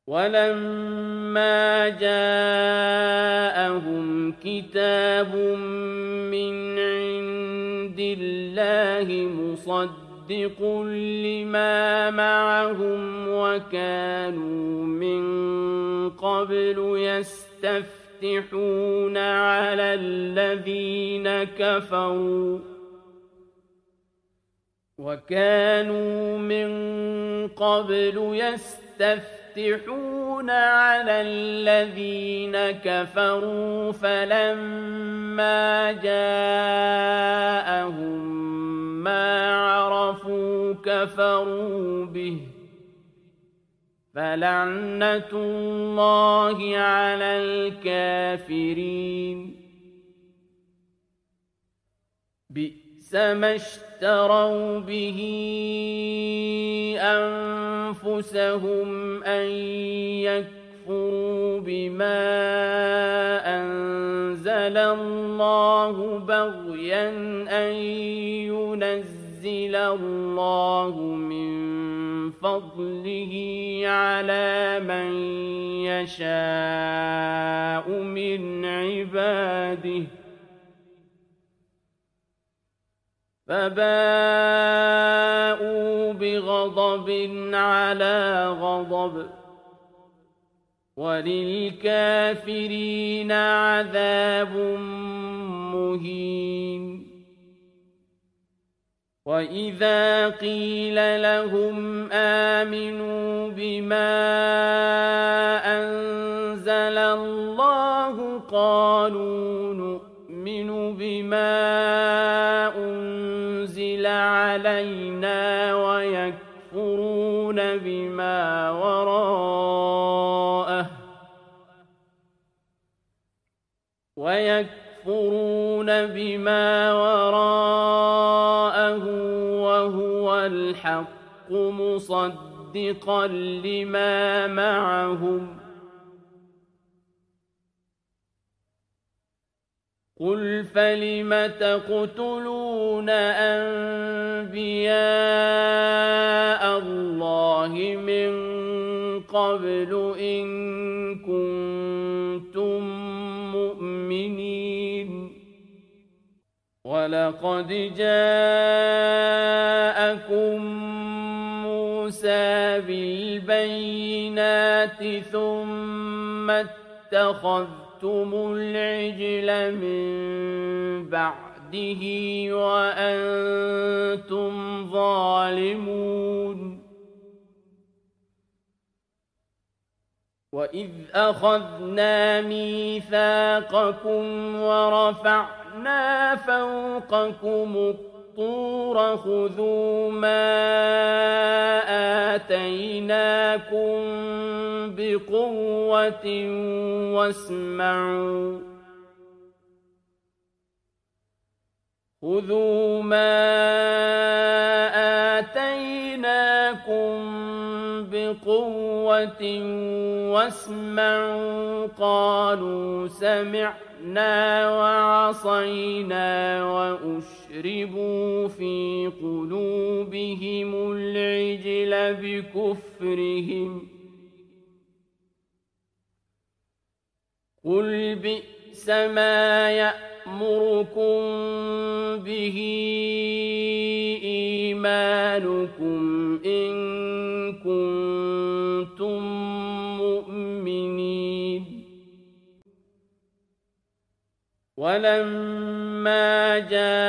ولما جاءهم كتاب من عند الله مصدق لما معهم وكانوا من قبل يستفتحون على الذين كفروا فلما جاءهم ما عرفوا كفروا به فلعنة الله على الكافرين بئس ما اشتروا به أنفسهم أن يكفروا بما أنزل الله بغيا أن ينزل الله من فضله على من يشاء من عباده فباءوا بغضب على غضب وللكافرين عذاب مهين وإذا قيل لهم آمنوا بما أنزل الله قالوا نؤمن بما أنزل علينا ويكفرون بما وراءه وهو الحق مصدقا لما معهم قل فلم تقتلون أنبياء الله من قبل إن كنتم مؤمنين ولقد جاءكم موسى بالبينات ثم اتخذتم العجل من بعده وأنتم ظالمون وإذ أخذنا ميثاقكم ورفعنا فوقكم الطور خذوا ما آتيناكم بقوة واسمعوا خذوا ما آتيناكم بقوة واسمعوا قالوا سمعنا وعصينا وأشربوا في قلوبهم العجل بكفرهم قل بئس ما يأمركم به إيمانكم إن كنتم مؤمنين ولما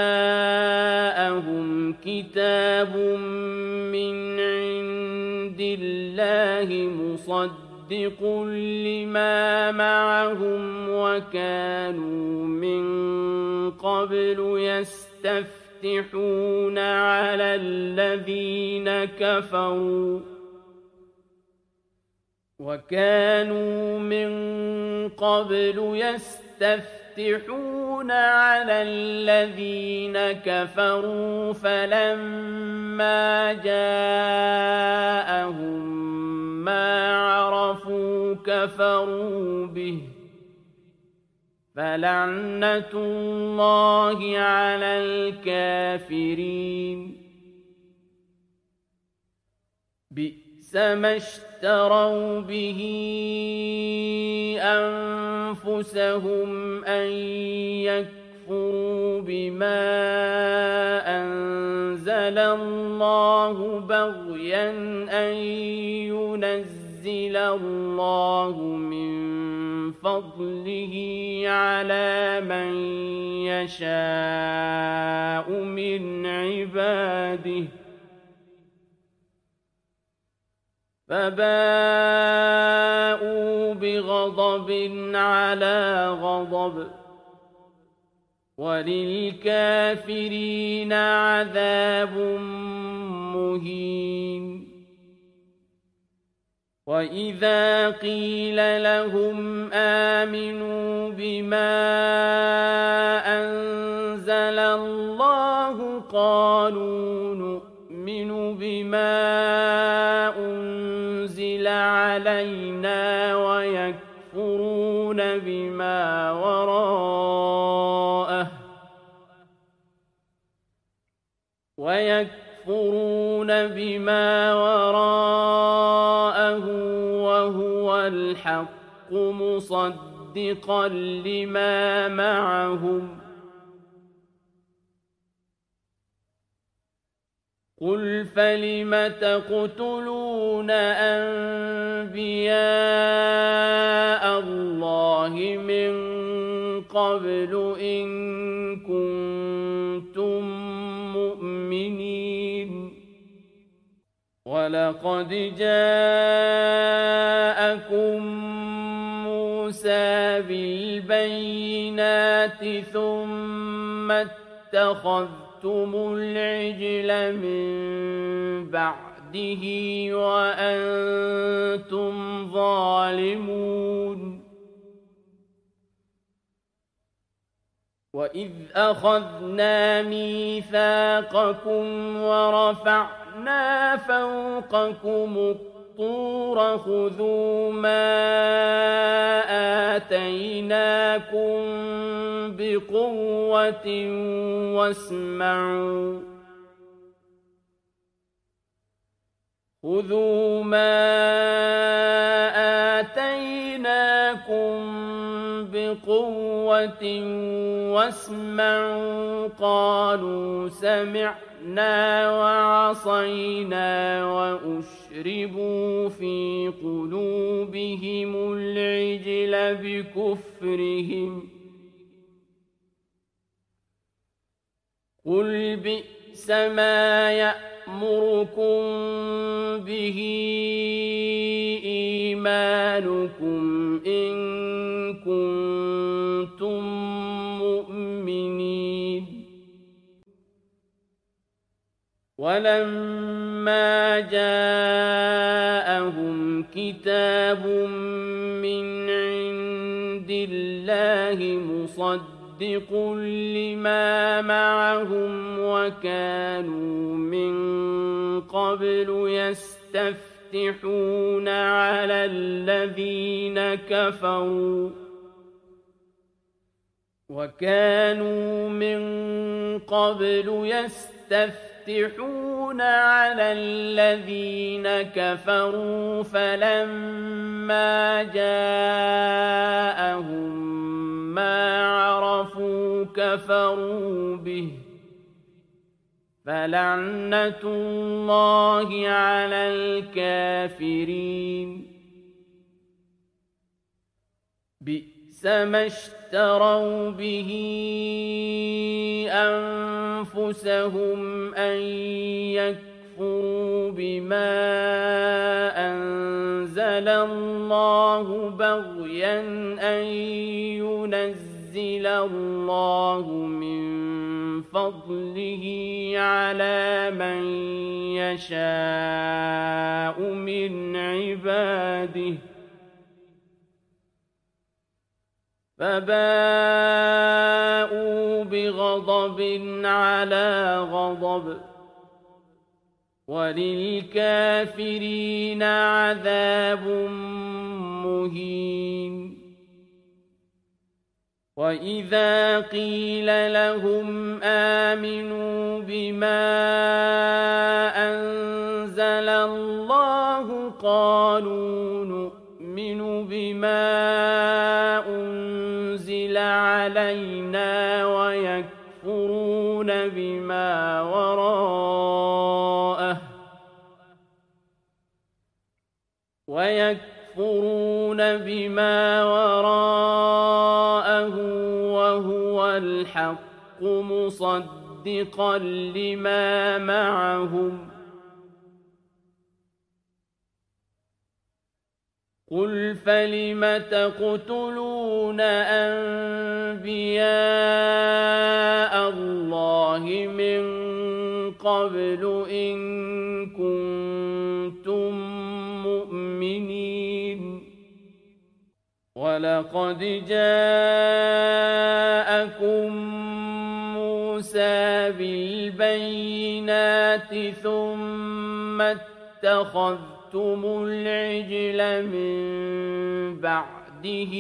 جاءهم كتاب من عند الله مصدق لما معهم وكانوا من قبل يستفتحون على الذين كفروا فلما جاءهم ما عرفوا كفروا به فلعنة الله على الكافرين بئس بئس ما اشتروا به أنفسهم أن يكفروا بما أنزل الله بغيا أن ينزل الله من فضله على من يشاء من عباده فباءوا بغضب على غضب وللكافرين عذاب مهين وإذا قيل لهم آمنوا بما أنزل الله قالوا نؤمن بما أنزل علينا ويكفرون بما وراءه وهو الحق مصدقا لما معهم قل فلم تقتلون أنبياء الله من قبل إن كنتم مؤمنين ولقد جاءكم موسى بالبينات ثم اتخذتم العجل من بعده وأنتم ظالمون وإذ أخذنا ميثاقكم ورفعنا فوقكم الطور خذوا ما آتيناكم بقوة واسمعوا خذوا ما آتيناكم بقوة واسمعوا قالوا سمعنا وعصينا وأشربوا في قلوبهم العجل بكفرهم قل بئس ما يأمركم به إيمانكم إن كنتم مؤمنين ولما جاءهم كتاب من عند الله مصدق لما معهم وكانوا من قبل يستفتحون على الذين كفروا فلما جاءهم ما عرفوا كفروا به فلعنة الله على الكافرين بئس ما اشتروا به أنفسهم أن يكفروا بما أنزل الله بغيا أن ينزل الله من فضله على من يشاء من عباده فباءوا بغضب على غضب وللكافرين عذاب مهين وإذا قيل لهم آمنوا بما أنزل اللَّهُ قَالُوا نُؤْمِنُ بِمَا أُنزِلَ عَلَيْنَا ويكفرون بما وراءه وهو الحق مصدقا لما معهم قل فلم تقتلون أنبياء الله من قبل إن كنتم مؤمنين ولقد جاءكم موسى بالبينات ثم اتخذتم العجل من بعده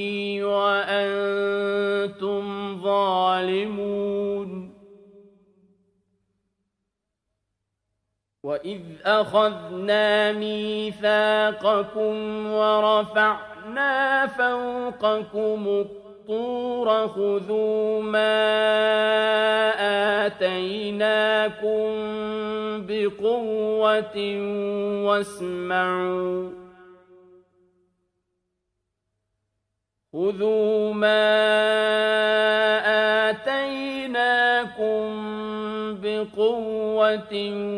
وأنتم ظالمون وإذ أخذنا ميثاقكم ورفعنا فوقكم الطور خذوا ما آتيناكم بقوة واسمعوا خذوا ما آتيناكم بقوة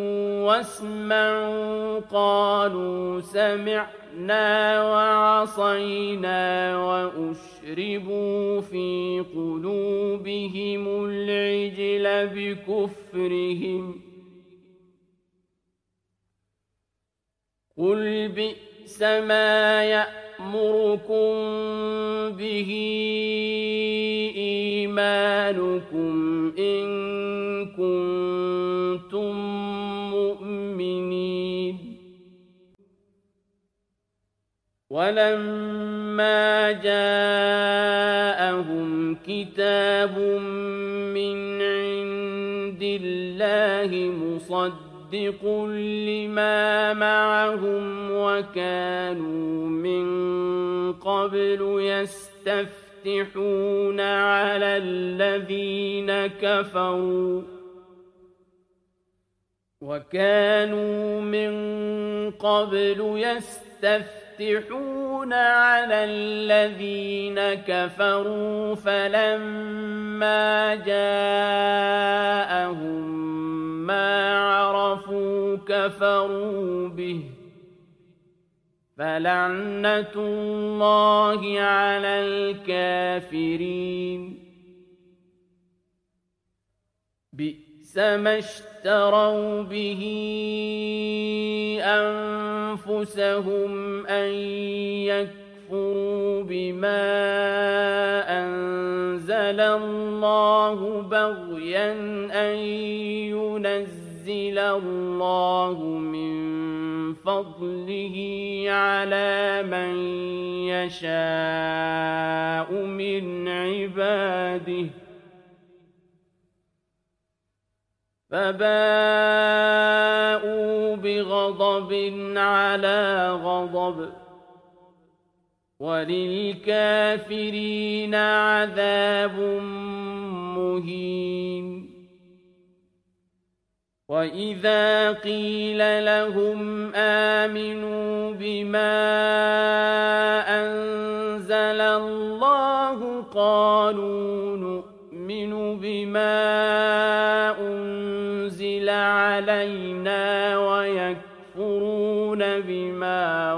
واسمعوا قالوا سمعنا وعصينا وأشربوا في قلوبهم العجل بكفرهم قل بئس ما يأمركم به إيمانكم إن كنتم مؤمنين ولما جاءهم كتاب من عند الله مصدق لما معهم وكانوا من قبل يستفتحون على الذين كفروا فلما جاءهم ما عرفوا كفروا به فلعنة الله على الكافرين بئس ما اشتروا به أنفسهم أن يكفروا بما أنزل الله بغيا أن ينزل الله من فضله على من يشاء من عباده فباءوا بغضب على غضب وللكافرين عذاب مهين وإذا قيل لهم آمنوا بما أنزل الله قالوا نؤمن بما أنزل علينا ويكفرون بما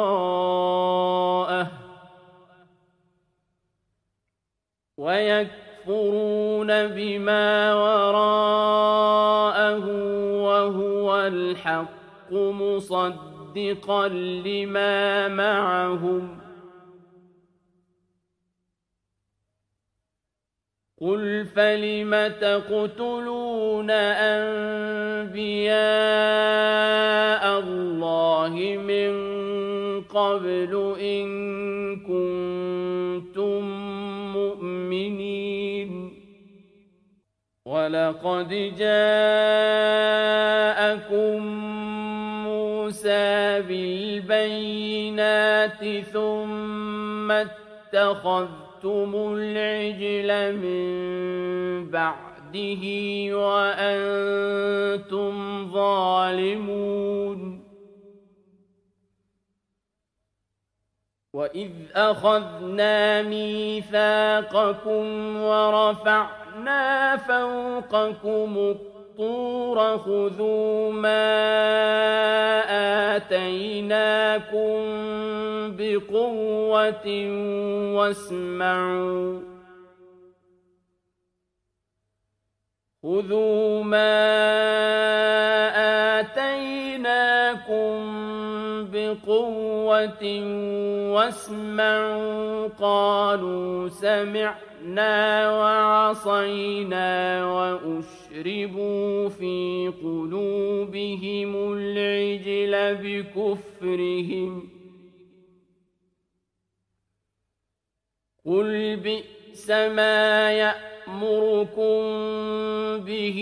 وراءه وهو الحق مصدقا لما معهم قل فلم تقتلون أنبياء الله من قبل إن كنتم مؤمنين ولقد جاءكم موسى مُوسَىٰ بِالْبَيِّنَاتِ ثُمَّ اتَّخَذْتُمُ الْعِجْلَ مِن بَعْدِهِ وَأَنتُمْ ظَالِمُونَ وَإِذْ أَخَذْنَا مِيثَاقَكُمْ وَرَفَعْنَا فَوْقَكُمُ الطُّورَ خُذُوا مَا آتَيْنَاكُمْ بِقُوَّةٍ وَاسْمَعُوا خُذُوا مَا آتَيْنَاكُمْ بِقُوَّةٍ وَاسْمَعُوا قَالُوا سَمِعْنَا وَعَصَيْنَا وَأُشْرِبُوا فِي قُلُوبِهِمُ الْعِجْلَ بِكُفْرِهِمْ قُلْ بِئْسَ مَا يَأْمُرُكُم بِهِ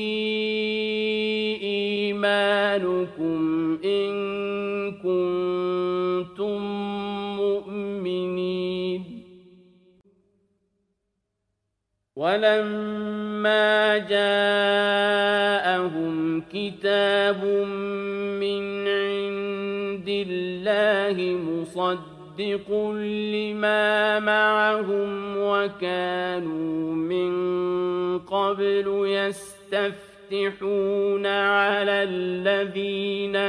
إِيمَانُكُمْ إِن كُنتُم مُّؤْمِنِينَ وَلَمَّا جَاءَهُمْ كِتَابٌ مِّنْ عِندِ اللَّهِ مُصَدِّقٌ لِّمَا مَعَهُمْ وَكَانُوا مِن قَبْلُ يَسْتَفْتِحُونَ عَلَى الَّذِينَ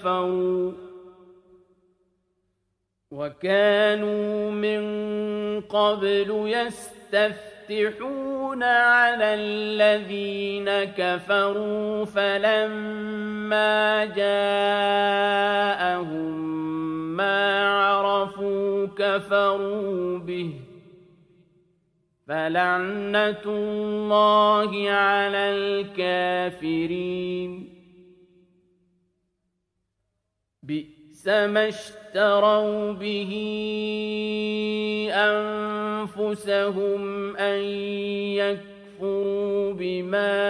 كفروا فلما جاءهم ما عرفوا كفروا به فلعنة الله على الكافرين بئس ما اشتروا به أنفسهم أن يكفروا بما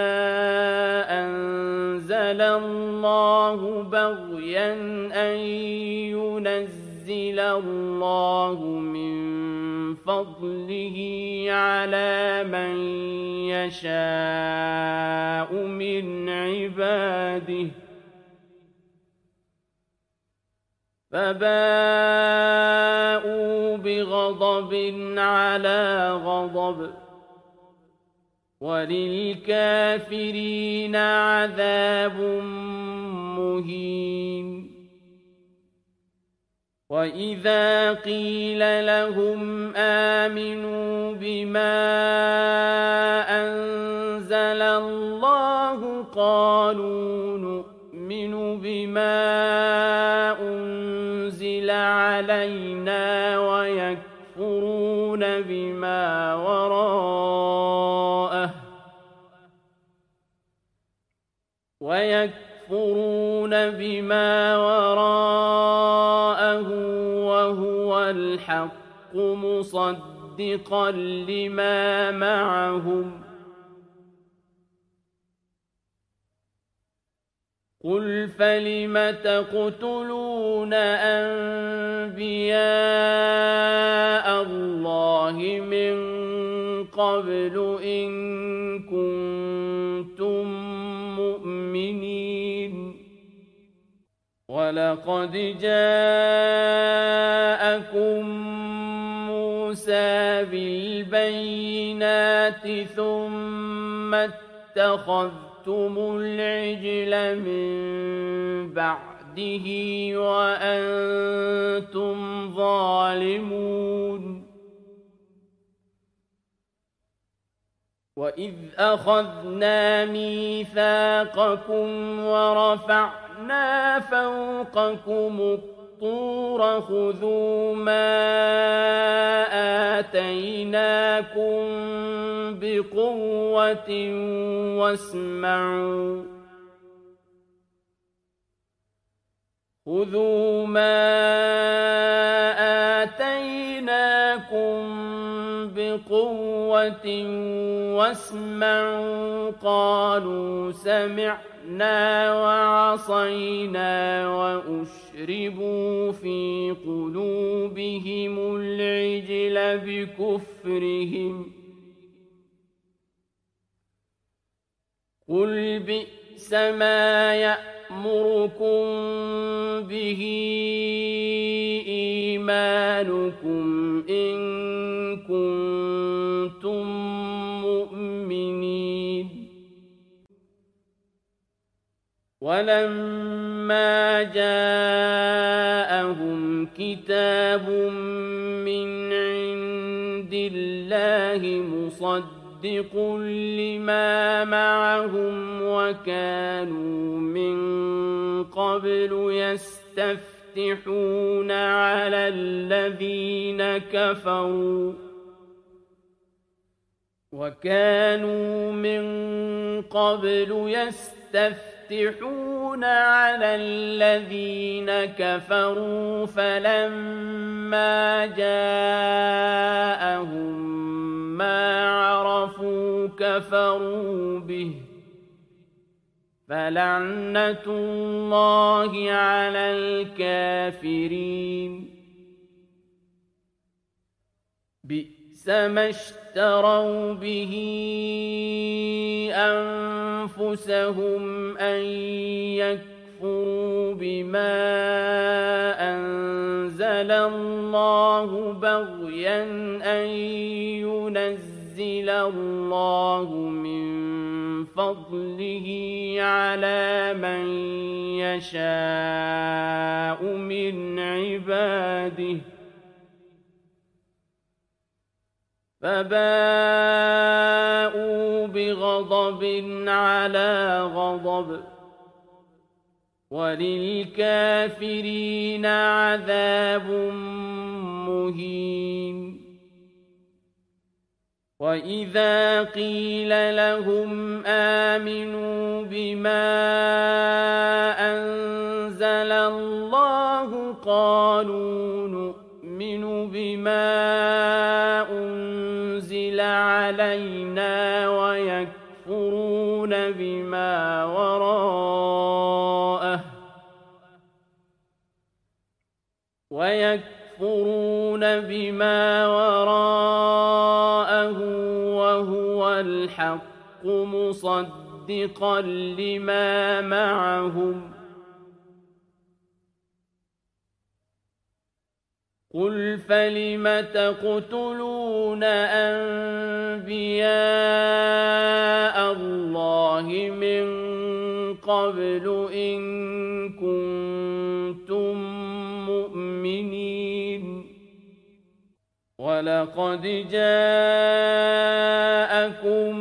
أنزل الله بغيا أن ينزل الله من فضله على من يشاء من عباده فباءوا بغضب على غضب وللكافرين عذاب مهين وإذا قيل لهم آمنوا بما أنزل الله قالوا نؤمن بما أنزل علينا ويكفرون بما وراءه وهو الحق مصدقا لما معهم قل فلم تقتلون أنبياء الله من قبل إن كنتم مؤمنين ولقد جاءكم موسى بالبينات ثم اتخذتم العجل من بعده وأنتم ظالمون وإذ أخذنا ميثاقكم ورفعنا فوقكم الطور خذوا ما آتيناكم بقوة واسمعوا خذوا ما آتيناكم بقوة واسمعوا قالوا سمعنا سمعنا وعصينا وأشربوا في قلوبهم العجل بكفرهم قل بئس ما يأمركم به إيمانكم إن كنتم مؤمنين ولما جاءهم كتاب من عند الله مصدق لما معهم وكانوا من قبل يستفتحون على الذين كفروا فلما جاءهم ما عرفوا كفروا به فلعنة الله على الكافرين بئس ما اشتروا به أنفسهم أن يكفروا بما أنزل الله بغيا أن ينزل الله من فضله على من يشاء من عباده فباءوا بغضب على غضب وللكافرين عذاب مهين وإذا قيل لهم آمنوا بما أنزل الله قالوا نؤمن بما أنزل علينا ويكفرون بما وراءه وهو الحق مصدقا لما معهم قل فلم تقتلون أنبياء الله من قبل إن كنتم مؤمنين ولقد جاءكم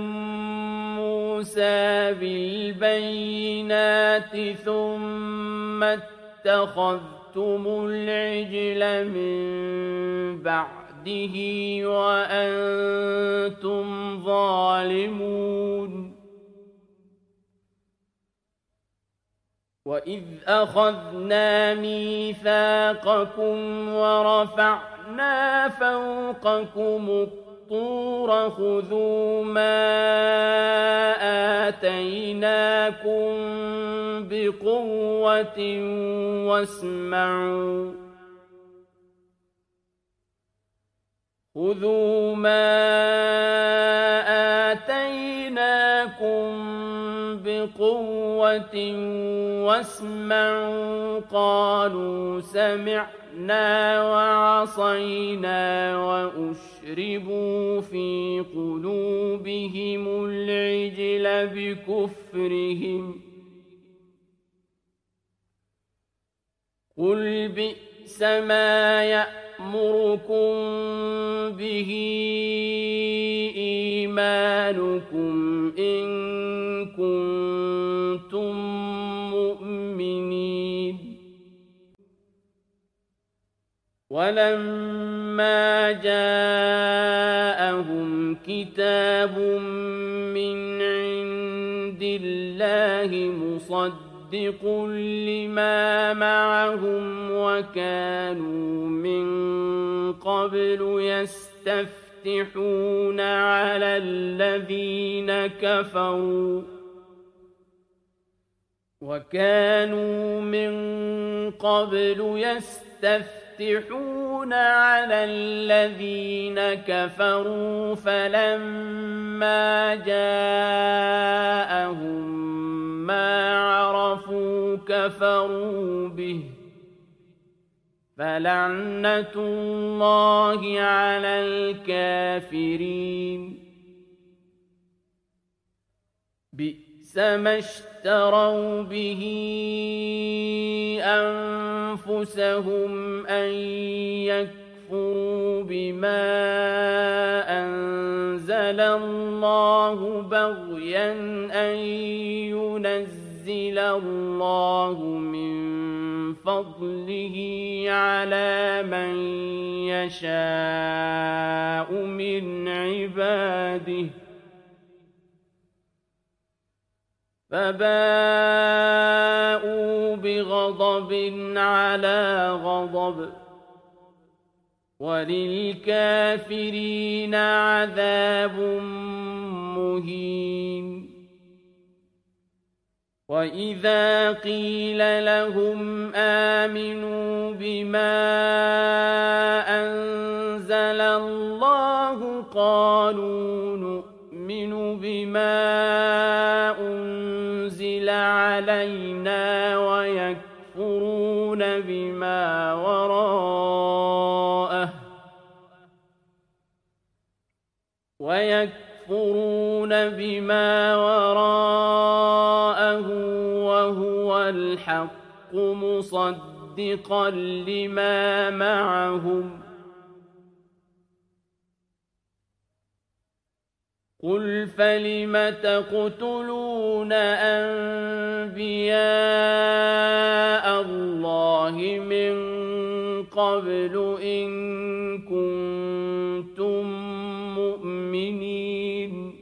موسى بالبينات ثم اتخذتم العجل من بعده وأنتم ظالمون وإذ أخذنا ميثاقكم ورفعنا فوقكم الطور خذوا ما آتيناكم بقوة واسمعوا خذوا ما آتيناكم بقوة واسمعوا قالوا سمعنا وعصينا وأشربوا في قلوبهم العجل بكفرهم قل بئس ما يأمركم به إيمانكم إن كنتم مؤمنين ولما جاءهم كتاب من عند الله مصدق لما معهم وكانوا من قبل يستفتحون على الذين كفروا وكانوا من قبل يستفتحون على الذين كفروا فلما جاءهم ما عرفوا كفروا به فلعنة الله على الكافرين بئس ما اشتروا به أنفسهم أن يكفروا بما أنزل الله بغيا أن ينزل الله من فضله على من يشاء من عباده فباءوا بغضب على غضب وللكافرين عذاب مهين وإذا قيل لهم آمنوا بما أنزل الله قالوا نؤمن بما أنزل علينا ويكفرون بما وراءه وهو الحق مصدقا لما معهم قل فلم تقتلون أنبياء الله من قبل إن كنتم مؤمنين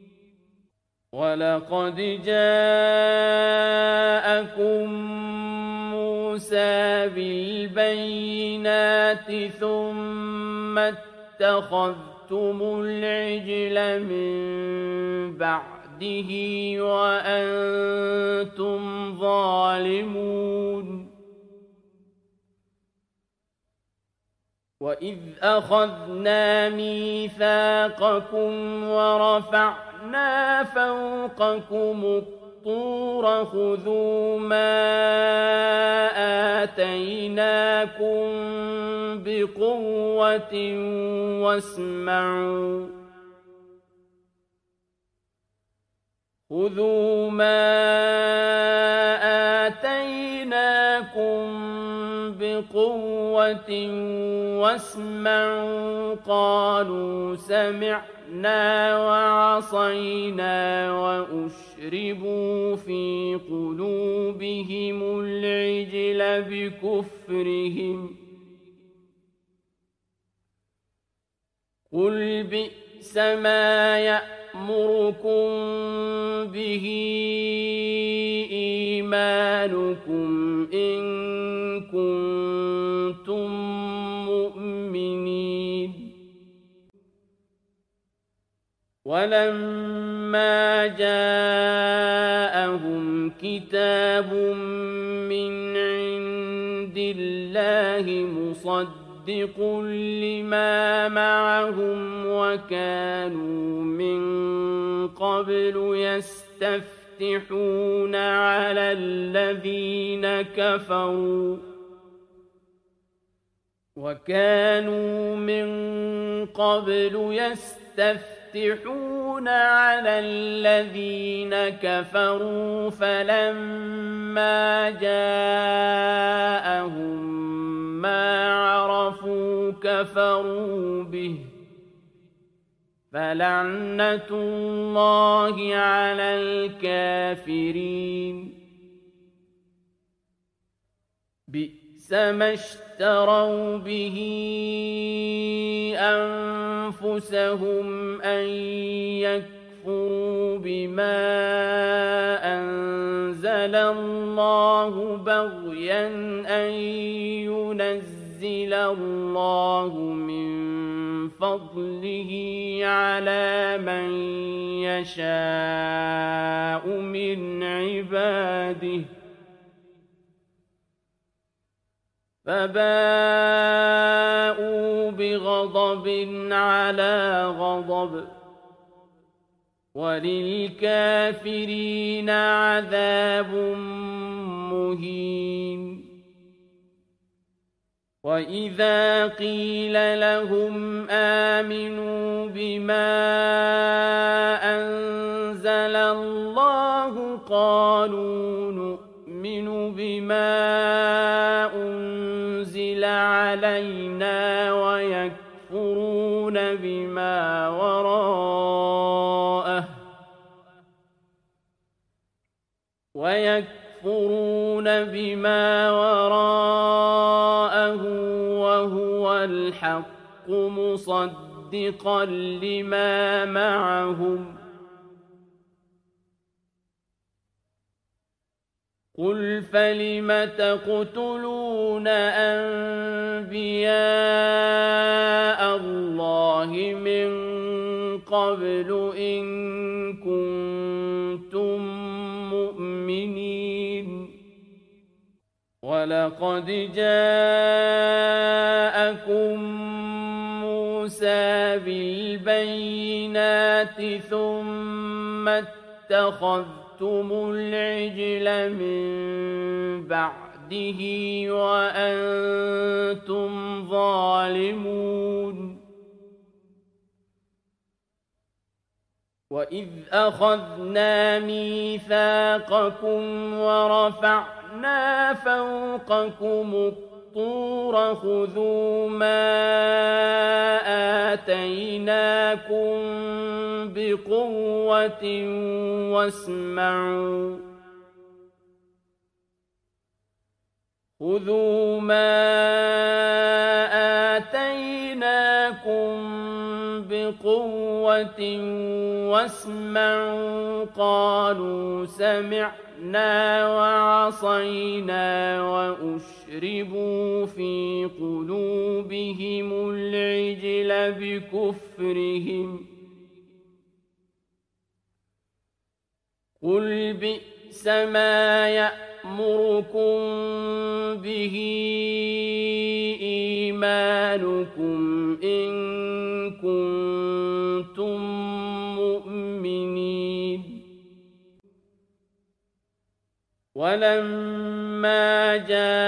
ولقد جاءكم موسى بالبينات ثم اتخذتم العجل من بعده وأنتم ظالمون وإذ أخذنا ميثاقكم ورفعنا فوقكم الطور خذوا ما آتيناكم بقوة واسمعوا خذوا ما آتيناكم بقوة واسمعوا قالوا سمعنا وعصينا وأشربوا في قلوبهم العجل بكفرهم قل بئس ما يأمركم به إيمانكم إن كنتم مؤمنين ولما جاءهم كتاب من عند الله مصدق لما معهم وكانوا من قبل يستفتحون على الذين كفروا فلما جاءهم ما عرفوا كفروا به فلعنة الله على الكافرين بئس ما اشتروا به أنفسهم أن يكفروا بما أنزل الله بغيا أن ينزل الله من فضله على من يشاء من عباده فباءوا بغضب على غضب وللكافرين عذاب مهين وإذا قيل لهم آمنوا بما أنزل الله قالوا نؤمن بما أنزل علينا ويكفرون بما وراءه وهو الحق مصدقا لما معهم قل فلم تقتلون أنبياء الله من قبل إن كنتم مؤمنين ولقد جاءكم موسى بالبينات ثم اتخذتم العجل من بعده وأنتم ظالمون وإذ أخذنا ميثاقكم ورفعنا فوقكم الطور خذوا ما آتيناكم بقوة واسمعوا خذوا ما آتيناكم بقوة واسمعوا قالوا سمعنا وعصينا وأشربوا في قلوبهم العجل بكفرهم قل بئس ما يأمركم به إيمانكم إن كنتم مؤمنين ولما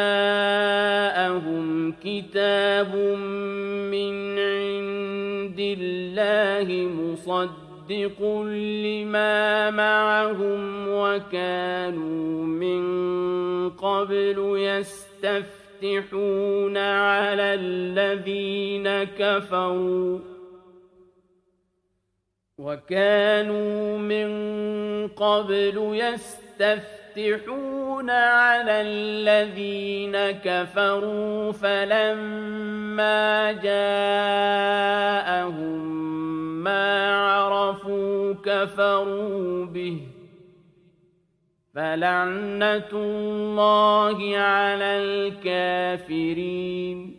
جاءهم كتاب من عند الله مصدق لما معهم وكانوا من قبل يستفتحون على الذين كفروا فلما جاءهم ما عرفوا كفروا به فلعنة الله على الكافرين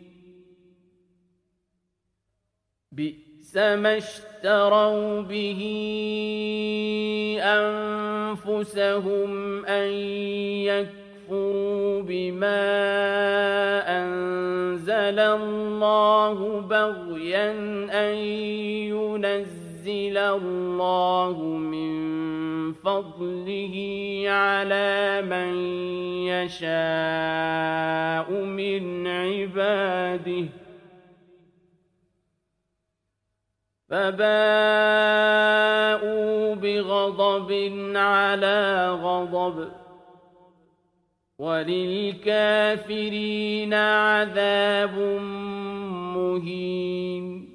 بئس ما اشتروا به أنفسهم أن يكفروا بما أنزل الله بغيا أن ينزل الله من فضله على من يشاء من عباده فباءوا بغضب على غضب وللكافرين عذاب مهين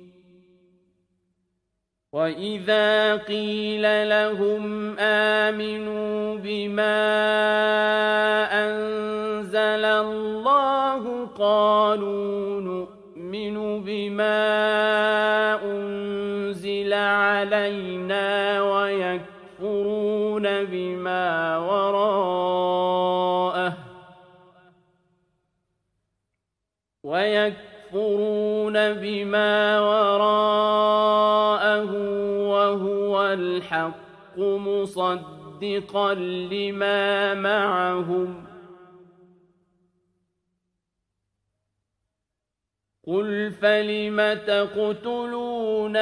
وإذا قيل لهم آمنوا بما أنزل الله قالوا نؤمن بما أنزل علينا ويكفرون بما وراءه وهو الحق مصدقا لما معهم قل فلم تقتلون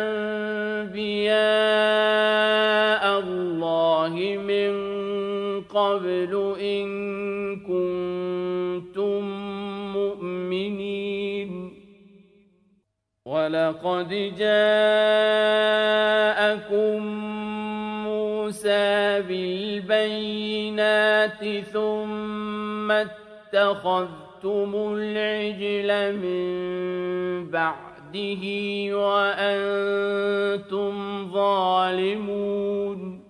أنبياء الله من قبل إن كنتم مؤمنين ولقد جاءكم موسى بالبينات ثم اتخذتم العجل من بعده وأنتم ظالمون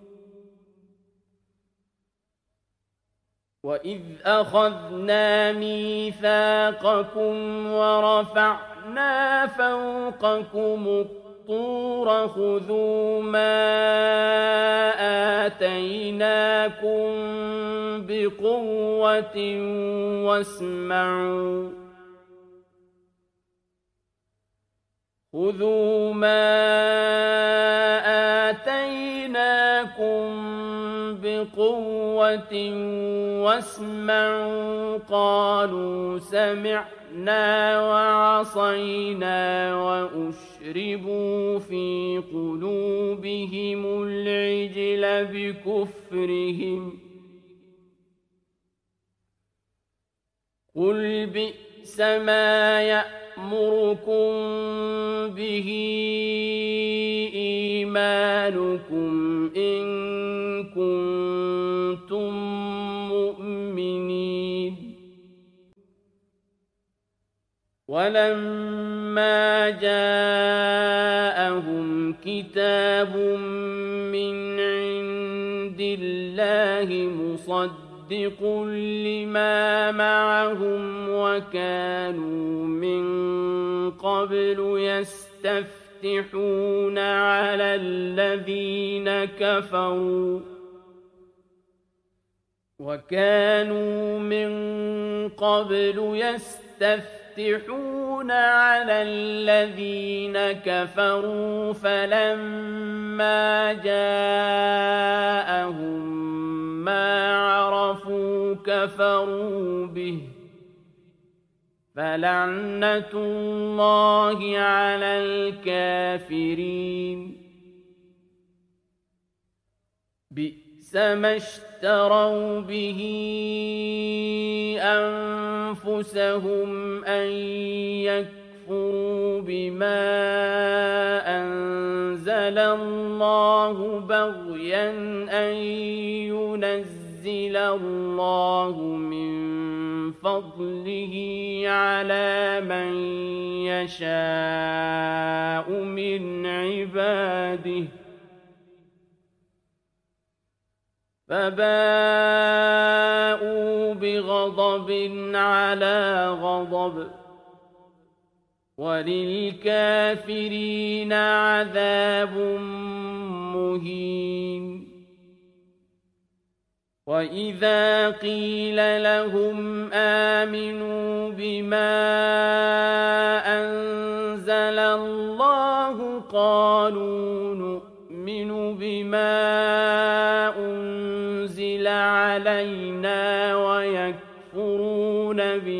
وإذ أخذنا ميثاقكم ورفعنا فوقكم الطور خذوا ما آتيناكم بقوة واسمعوا خذوا ما آتيناكم بقوة واسمعوا قالوا سمعنا وعصينا وأشربوا في قلوبهم العجل بكفرهم قل بئس ما يأمركم به إيمانكم إن كنتم مؤمنين ولما جاءهم كتاب من عند الله مصدق لما معهم وكانوا من قبل يستفتحون على الذين كفروا فلما جاءهم ما عرفوا كفروا به فلعنة الله على الكافرين بئس ما اشتروا به أنفسهم أن يكفروا بما أنزل الله بغيا أن ينزل الله من فضله على من يشاء من عباده فباءوا بغضب على غضب وللكافرين عذاب مهين وإذا قيل لهم آمنوا بما أنزل الله قالوا نؤمن بما أنزل علينا ويكفرون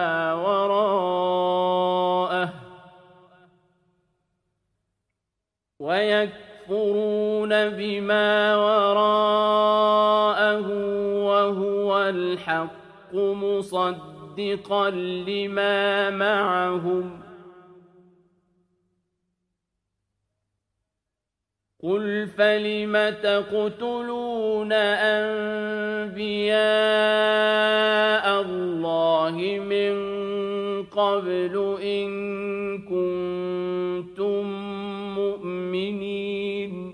بما وراءه وهو الحق مصدقا لما معهم قل فلم تقتلون أنبياء الله من قبل إن كنتم مؤمنين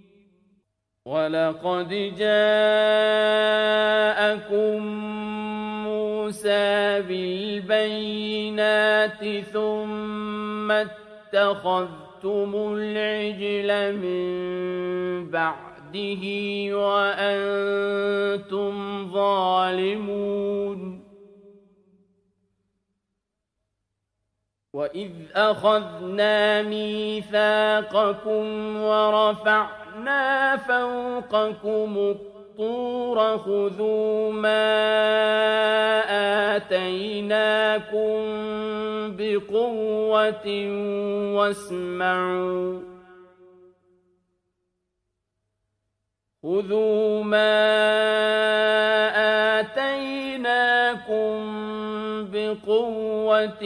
ولقد جاءكم موسى بالبينات ثم اتخذتم العجل من بعده وأنتم ظالمون وإذ أخذنا ميثاقكم ورفعنا فوقكم الطور خذوا ما آتيناكم بقوة واسمعوا خذوا ما آتيناكم بقوة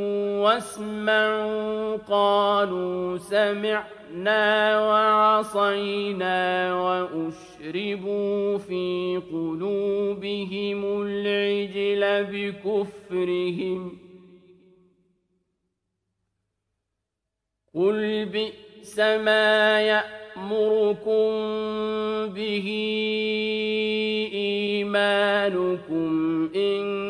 واسمعوا قالوا سمعنا وعصينا وأشربوا في قلوبهم العجل بكفرهم قل بئس ما يأمركم به إيمانكم إن